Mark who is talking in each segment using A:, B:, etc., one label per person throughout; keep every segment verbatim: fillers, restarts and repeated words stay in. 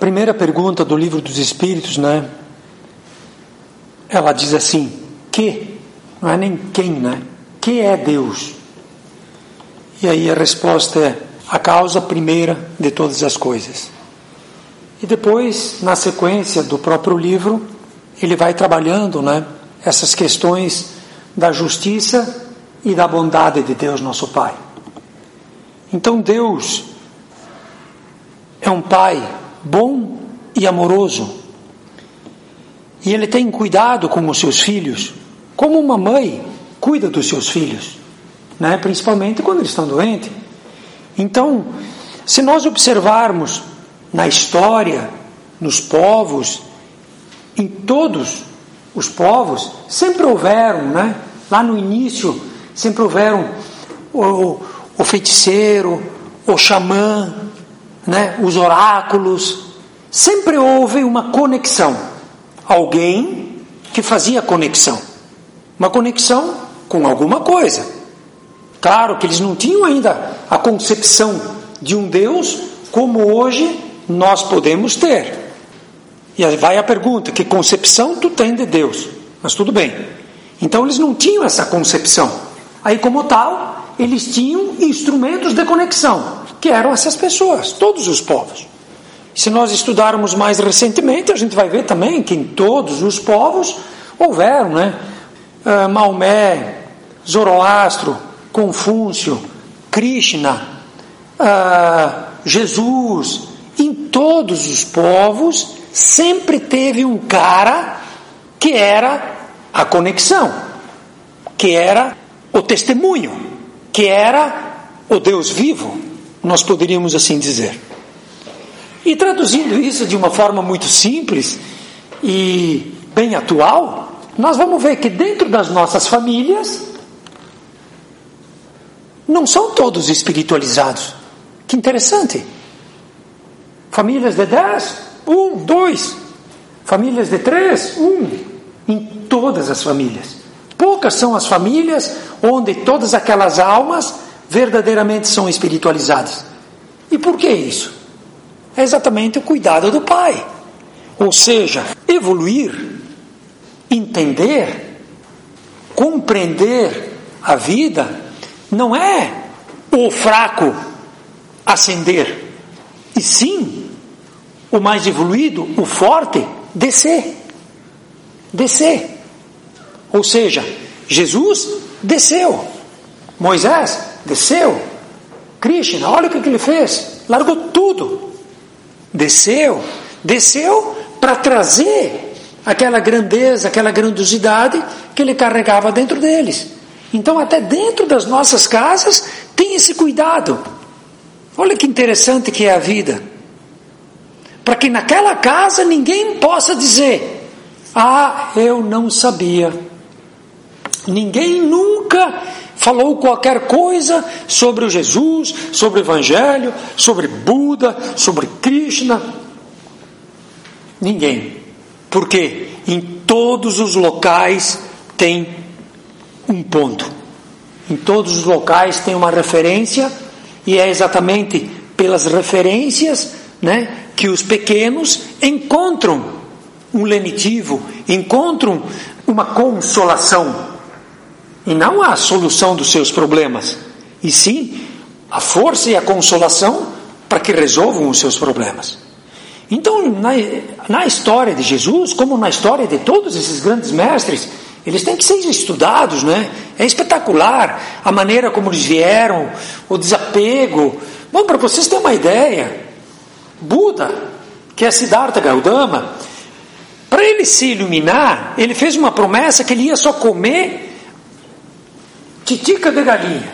A: primeira pergunta do Livro dos Espíritos, né? Ela diz assim: que? Não é nem quem, né? Que é Deus? E aí a resposta é a causa primeira de todas as coisas. E depois, na sequência do próprio livro, ele vai trabalhando, né, essas questões da justiça e da bondade de Deus, nosso Pai. Então Deus é um Pai bom e amoroso. E Ele tem cuidado com os seus filhos, como uma mãe cuida dos seus filhos, né? Principalmente quando eles estão doentes. Então, se nós observarmos na história, nos povos, em todos os povos, sempre houveram, né? Lá no início, sempre houveram o, o feiticeiro, o xamã, né? Os oráculos. Sempre houve uma conexão. Alguém que fazia conexão. Uma conexão com alguma coisa. Claro que eles não tinham ainda a concepção de um Deus como hoje nós podemos ter. E aí vai a pergunta: que concepção tu tem de Deus? Mas tudo bem. Então eles não tinham essa concepção. Aí, como tal, eles tinham instrumentos de conexão, que eram essas pessoas, todos os povos. Se nós estudarmos mais recentemente, a gente vai ver também que em todos os povos houveram, né? Uh, Maomé, Zoroastro, Confúcio, Krishna, uh, Jesus. Em todos os povos sempre teve um cara que era a conexão, que era o testemunho, que era o Deus vivo, nós poderíamos assim dizer. E traduzindo isso de uma forma muito simples e bem atual, nós vamos ver que dentro das nossas famílias não são todos espiritualizados. Que interessante. Famílias de dez, um, dois. Famílias de três, um. Em todas as famílias. Poucas são as famílias onde todas aquelas almas verdadeiramente são espiritualizadas. E por que isso? É exatamente o cuidado do Pai. Ou seja, evoluir, entender, compreender a vida, não é o fraco ascender, e sim o mais evoluído, o forte, descer. Descer. Ou seja, Jesus desceu, Moisés desceu, Krishna, olha o que ele fez, largou tudo, desceu, desceu para trazer aquela grandeza, aquela grandiosidade que ele carregava dentro deles. Então até dentro das nossas casas tem esse cuidado. Olha que interessante que é a vida. Para que naquela casa ninguém possa dizer: ah, eu não sabia. Ninguém nunca falou qualquer coisa sobre o Jesus, sobre o Evangelho, sobre Buda, sobre Krishna. Ninguém. Porque em todos os locais tem um ponto. Em todos os locais tem uma referência, e é exatamente pelas referências, né, que os pequenos encontram um lenitivo, encontram uma consolação, e não a solução dos seus problemas, e sim a força e a consolação para que resolvam os seus problemas. Então, na, na história de Jesus, como na história de todos esses grandes mestres, eles têm que ser estudados, né? É espetacular a maneira como eles vieram, o desapego. Bom, para vocês terem uma ideia, Buda, que é Siddhartha Gautama, para ele se iluminar, ele fez uma promessa que ele ia só comer titica de galinha.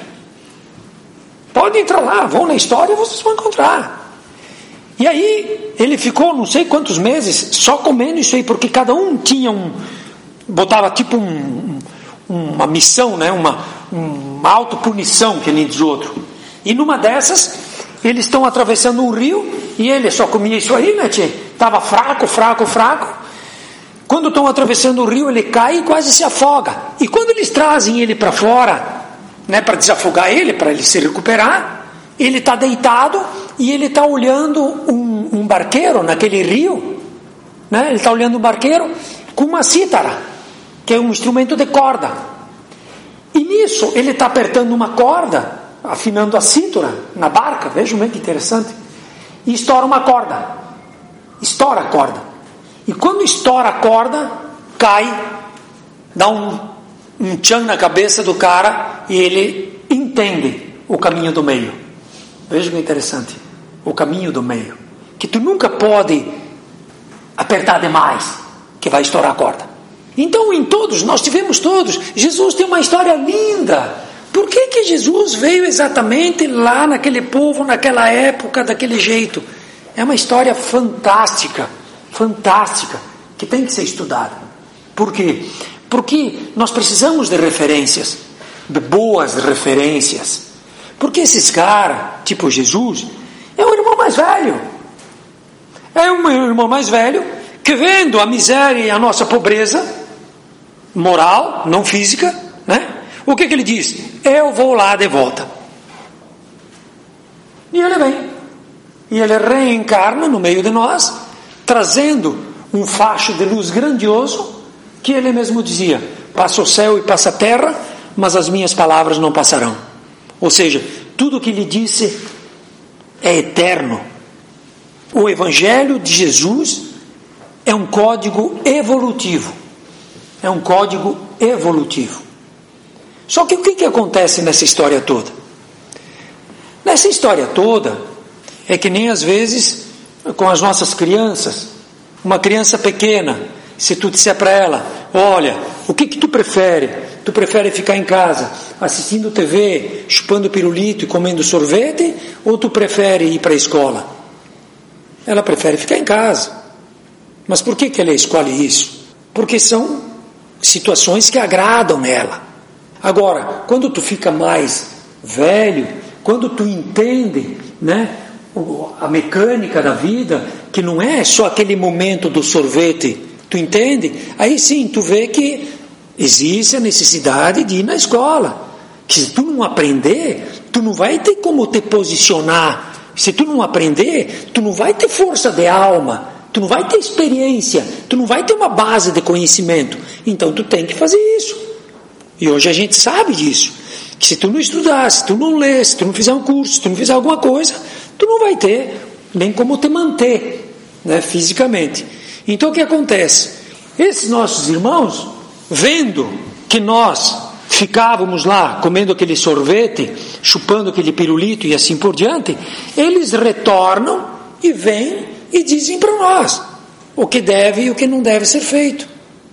A: Pode entrar lá, vão na história e vocês vão encontrar. E aí ele ficou não sei quantos meses só comendo isso aí, porque cada um tinha um, botava tipo um, uma missão, né? uma, uma autopunição, que nem diz o outro. E numa dessas, eles estão atravessando um rio, e ele só comia isso aí, né, tchê? Estava fraco, fraco, fraco. Quando estão atravessando o rio, ele cai e quase se afoga. E quando eles trazem ele para fora, né, para desafogar ele, para ele se recuperar, ele está deitado e ele está olhando um, um barqueiro naquele rio, né? Ele está olhando um barqueiro com uma cítara, que é um instrumento de corda. E nisso ele está apertando uma corda, afinando a cítara na barca, vejam bem que interessante, e estoura uma corda, estoura a corda. E quando estoura a corda, cai, dá um, um tchan na cabeça do cara e ele entende o caminho do meio. Vejam que interessante, o caminho do meio, que tu nunca pode apertar demais, que vai estourar a corda. Então em todos, nós tivemos todos, Jesus tem uma história linda. Por que que Jesus veio exatamente lá naquele povo, naquela época, daquele jeito? É uma história fantástica, fantástica, que tem que ser estudada. Por quê? Porque nós precisamos de referências, de boas referências. Porque esses caras, tipo Jesus, é o irmão mais velho. É um irmão mais velho que, vendo a miséria e a nossa pobreza moral, não física, né? O que que ele diz? Eu vou lá de volta. E ele vem. E ele reencarna no meio de nós, trazendo um facho de luz grandioso, que ele mesmo dizia: passa o céu e passa a terra, mas as minhas palavras não passarão. Ou seja, tudo o que ele disse é eterno. O Evangelho de Jesus é um código evolutivo. É um código evolutivo. Só que o que, que acontece nessa história toda? Nessa história toda, é que nem às vezes com as nossas crianças. Uma criança pequena, se tu disser para ela: olha, o que, que tu prefere? Tu prefere ficar em casa assistindo T V, chupando pirulito e comendo sorvete, ou tu prefere ir para a escola? Ela prefere ficar em casa. Mas por que que ela escolhe isso? Porque são situações que agradam nela. Agora, quando tu fica mais velho, quando tu entende, né, a mecânica da vida, que não é só aquele momento do sorvete, tu entende? Aí sim, tu vê que existe a necessidade de ir na escola. Que se tu não aprender, tu não vai ter como te posicionar. Se tu não aprender, tu não vai ter força de alma, tu não vai ter experiência, tu não vai ter uma base de conhecimento. Então tu tem que fazer isso. E hoje a gente sabe disso, que se tu não estudar, se tu não ler, se tu não fizer um curso, se tu não fizer alguma coisa, tu não vai ter nem como te manter, né, fisicamente. Então o que acontece? Esses nossos irmãos, vendo que nós ficávamos lá comendo aquele sorvete, chupando aquele pirulito e assim por diante, eles retornam e vêm e dizem para nós o que deve e o que não deve ser feito.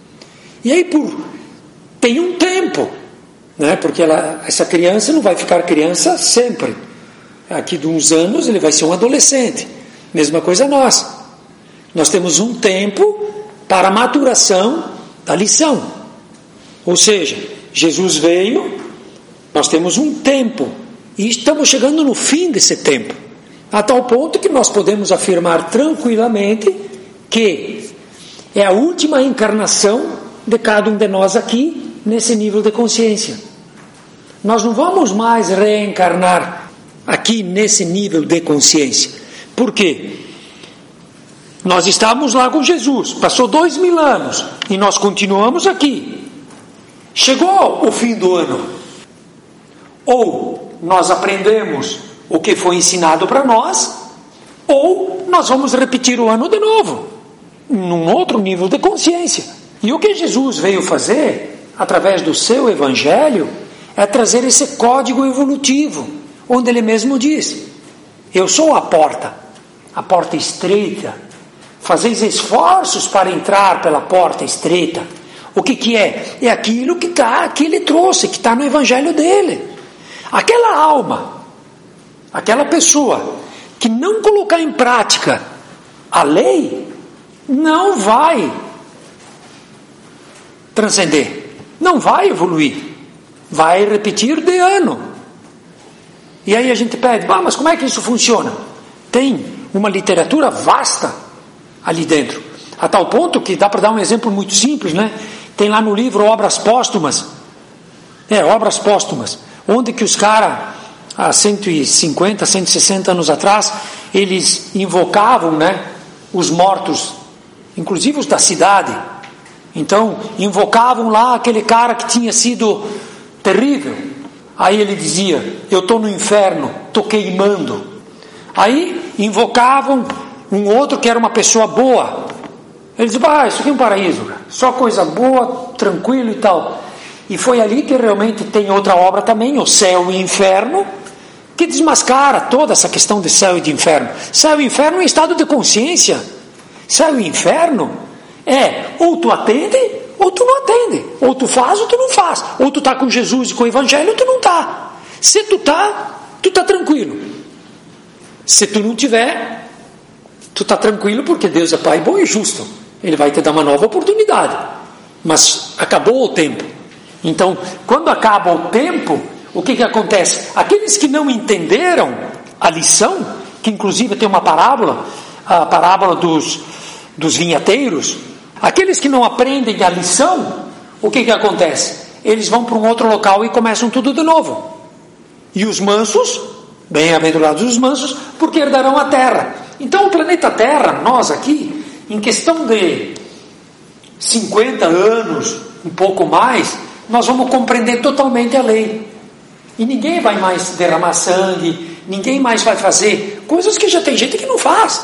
A: E aí por tem um tempo, né? Porque ela, essa criança não vai ficar criança sempre. Aqui de uns anos ele vai ser um adolescente. Mesma coisa nós. Nós temos um tempo para a maturação da lição. Ou seja, Jesus veio, nós temos um tempo e estamos chegando no fim desse tempo, a tal ponto que nós podemos afirmar tranquilamente que é a última encarnação de cada um de nós aqui nesse nível de consciência. Nós não vamos mais reencarnar aqui nesse nível de consciência. Por quê? Nós estávamos lá com Jesus, passou dois mil anos e nós continuamos aqui. Chegou o fim do ano, ou nós aprendemos o que foi ensinado para nós, ou nós vamos repetir o ano de novo, num outro nível de consciência. E o que Jesus veio fazer, através do seu Evangelho, é trazer esse código evolutivo, onde ele mesmo diz: eu sou a porta, a porta estreita, fazeis esforços para entrar pela porta estreita. O que que é? É aquilo que, tá, que ele trouxe, que está no Evangelho dele. Aquela alma, aquela pessoa que não colocar em prática a lei, não vai transcender, não vai evoluir, vai repetir de ano. E aí a gente pede: ah, mas como é que isso funciona? Tem uma literatura vasta ali dentro, a tal ponto que dá para dar um exemplo muito simples, né? Tem lá no livro Obras Póstumas, é, Obras Póstumas, onde que os caras há cento e cinquenta, cento e sessenta anos atrás, eles invocavam, né, os mortos, inclusive os da cidade. Então, invocavam lá aquele cara que tinha sido terrível. Aí ele dizia: eu estou no inferno, estou queimando. Aí invocavam um outro que era uma pessoa boa. Ele dizia: ah, isso aqui é um paraíso, cara. Só coisa boa, tranquilo e tal. E foi ali que realmente tem outra obra também, o Céu e Inferno, que desmascara toda essa questão de céu e de inferno. Céu e inferno é um estado de consciência. Céu e inferno é ou tu atende ou tu não atende, ou tu faz ou tu não faz, ou tu está com Jesus e com o Evangelho ou tu não está. Se tu está, tu está tranquilo. Se tu não tiver, tu está tranquilo, porque Deus é Pai bom e justo. Ele vai te dar uma nova oportunidade. Mas acabou o tempo. Então, quando acaba o tempo, o que que acontece? Aqueles que não entenderam a lição, que inclusive tem uma parábola, a parábola dos, dos vinhateiros, aqueles que não aprendem a lição, o que que acontece? Eles vão para um outro local e começam tudo de novo. E os mansos, bem-aventurados os mansos, porque herdarão a terra. Então o planeta Terra, nós aqui, em questão de cinquenta anos, um pouco mais, nós vamos compreender totalmente a lei. E ninguém vai mais derramar sangue, ninguém mais vai fazer coisas que já tem gente que não faz.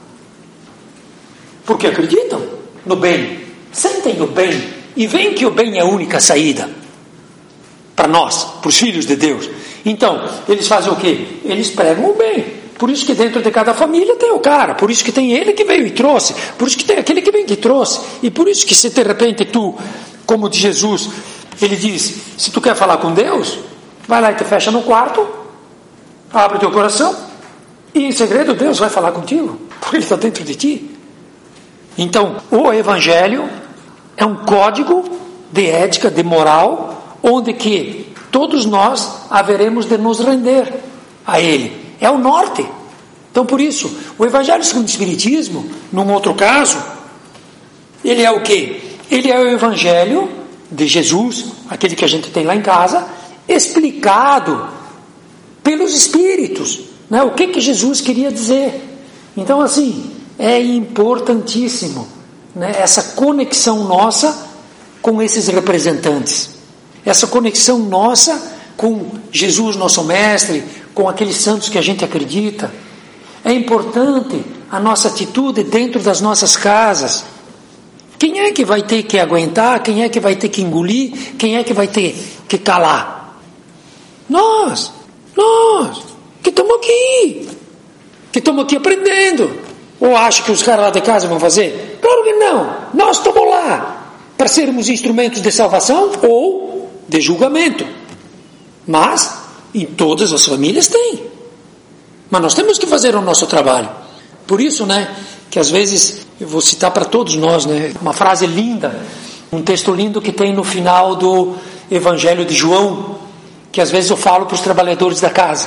A: Porque acreditam no bem, sentem o bem e veem que o bem é a única saída para nós, para os filhos de Deus. Então, eles fazem o quê? Eles pregam o bem. Por isso que dentro de cada família tem o cara, por isso que tem ele que veio e trouxe, por isso que tem aquele que veio que trouxe, e por isso que se de repente tu, como de Jesus, ele diz: se tu quer falar com Deus, vai lá e te fecha no quarto, abre teu coração, e em segredo Deus vai falar contigo, porque Ele está dentro de ti. Então, o Evangelho é um código de ética, de moral, onde que todos nós haveremos de nos render a Ele. É o norte. Então, por isso, o Evangelho segundo o Espiritismo, num outro caso, ele é o quê? Ele é o Evangelho de Jesus, aquele que a gente tem lá em casa, explicado pelos Espíritos, né? O que que Jesus queria dizer. Então, assim, é importantíssimo, né, essa conexão nossa com esses representantes, essa conexão nossa com Jesus, nosso mestre, com aqueles santos que a gente acredita. É importante a nossa atitude dentro das nossas casas. Quem é que vai ter que aguentar? Quem é que vai ter que engolir? Quem é que vai ter que calar? Nós, nós, que estamos aqui, que estamos aqui aprendendo. Ou acha que os caras lá de casa vão fazer? Claro que não. Nós estamos lá para sermos instrumentos de salvação ou de julgamento. Mas em todas as famílias tem. Mas nós temos que fazer o nosso trabalho. Por isso, né, que às vezes, eu vou citar para todos nós, né, uma frase linda, um texto lindo que tem no final do Evangelho de João, que às vezes eu falo para os trabalhadores da casa,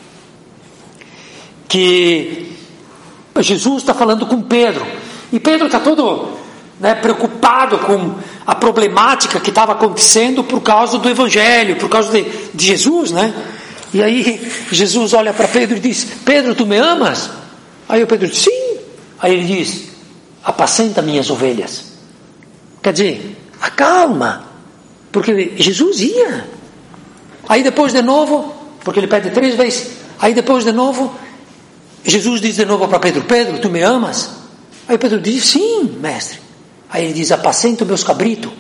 A: que Jesus está falando com Pedro, e Pedro está todo, né, preocupado com a problemática que estava acontecendo por causa do Evangelho, por causa de, de Jesus, né? E aí Jesus olha para Pedro e diz: Pedro, tu me amas? Aí o Pedro diz: sim. Aí ele diz: apacenta minhas ovelhas. Quer dizer, acalma, porque Jesus ia. Aí depois de novo, porque ele pede três vezes, aí depois de novo Jesus diz de novo para Pedro: Pedro, tu me amas? Aí Pedro diz: sim, mestre. Aí ele diz: apacenta meus cabritos.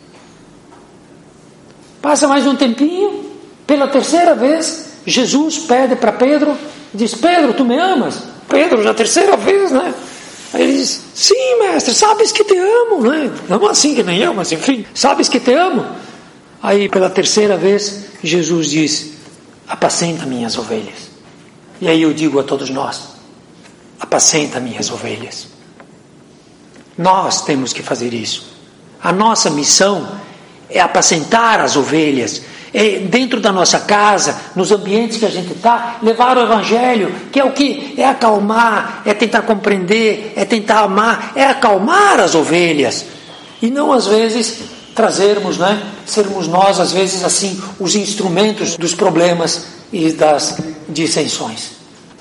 A: Passa mais um tempinho, pela terceira vez Jesus pede para Pedro, diz: Pedro, tu me amas? Pedro, já a terceira vez, né? Aí ele diz: sim, mestre, sabes que te amo, né? Não assim que nem eu, mas enfim, sabes que te amo. Aí pela terceira vez Jesus diz: apacenta minhas ovelhas. E aí eu digo a todos nós: apacenta minhas ovelhas. Nós temos que fazer isso. A nossa missão é apacentar as ovelhas, é dentro da nossa casa, nos ambientes que a gente está, levar o Evangelho, que é o que? É acalmar, é tentar compreender, é tentar amar, é acalmar as ovelhas, e não às vezes trazermos, né, sermos nós às vezes assim os instrumentos dos problemas. e das dissensões.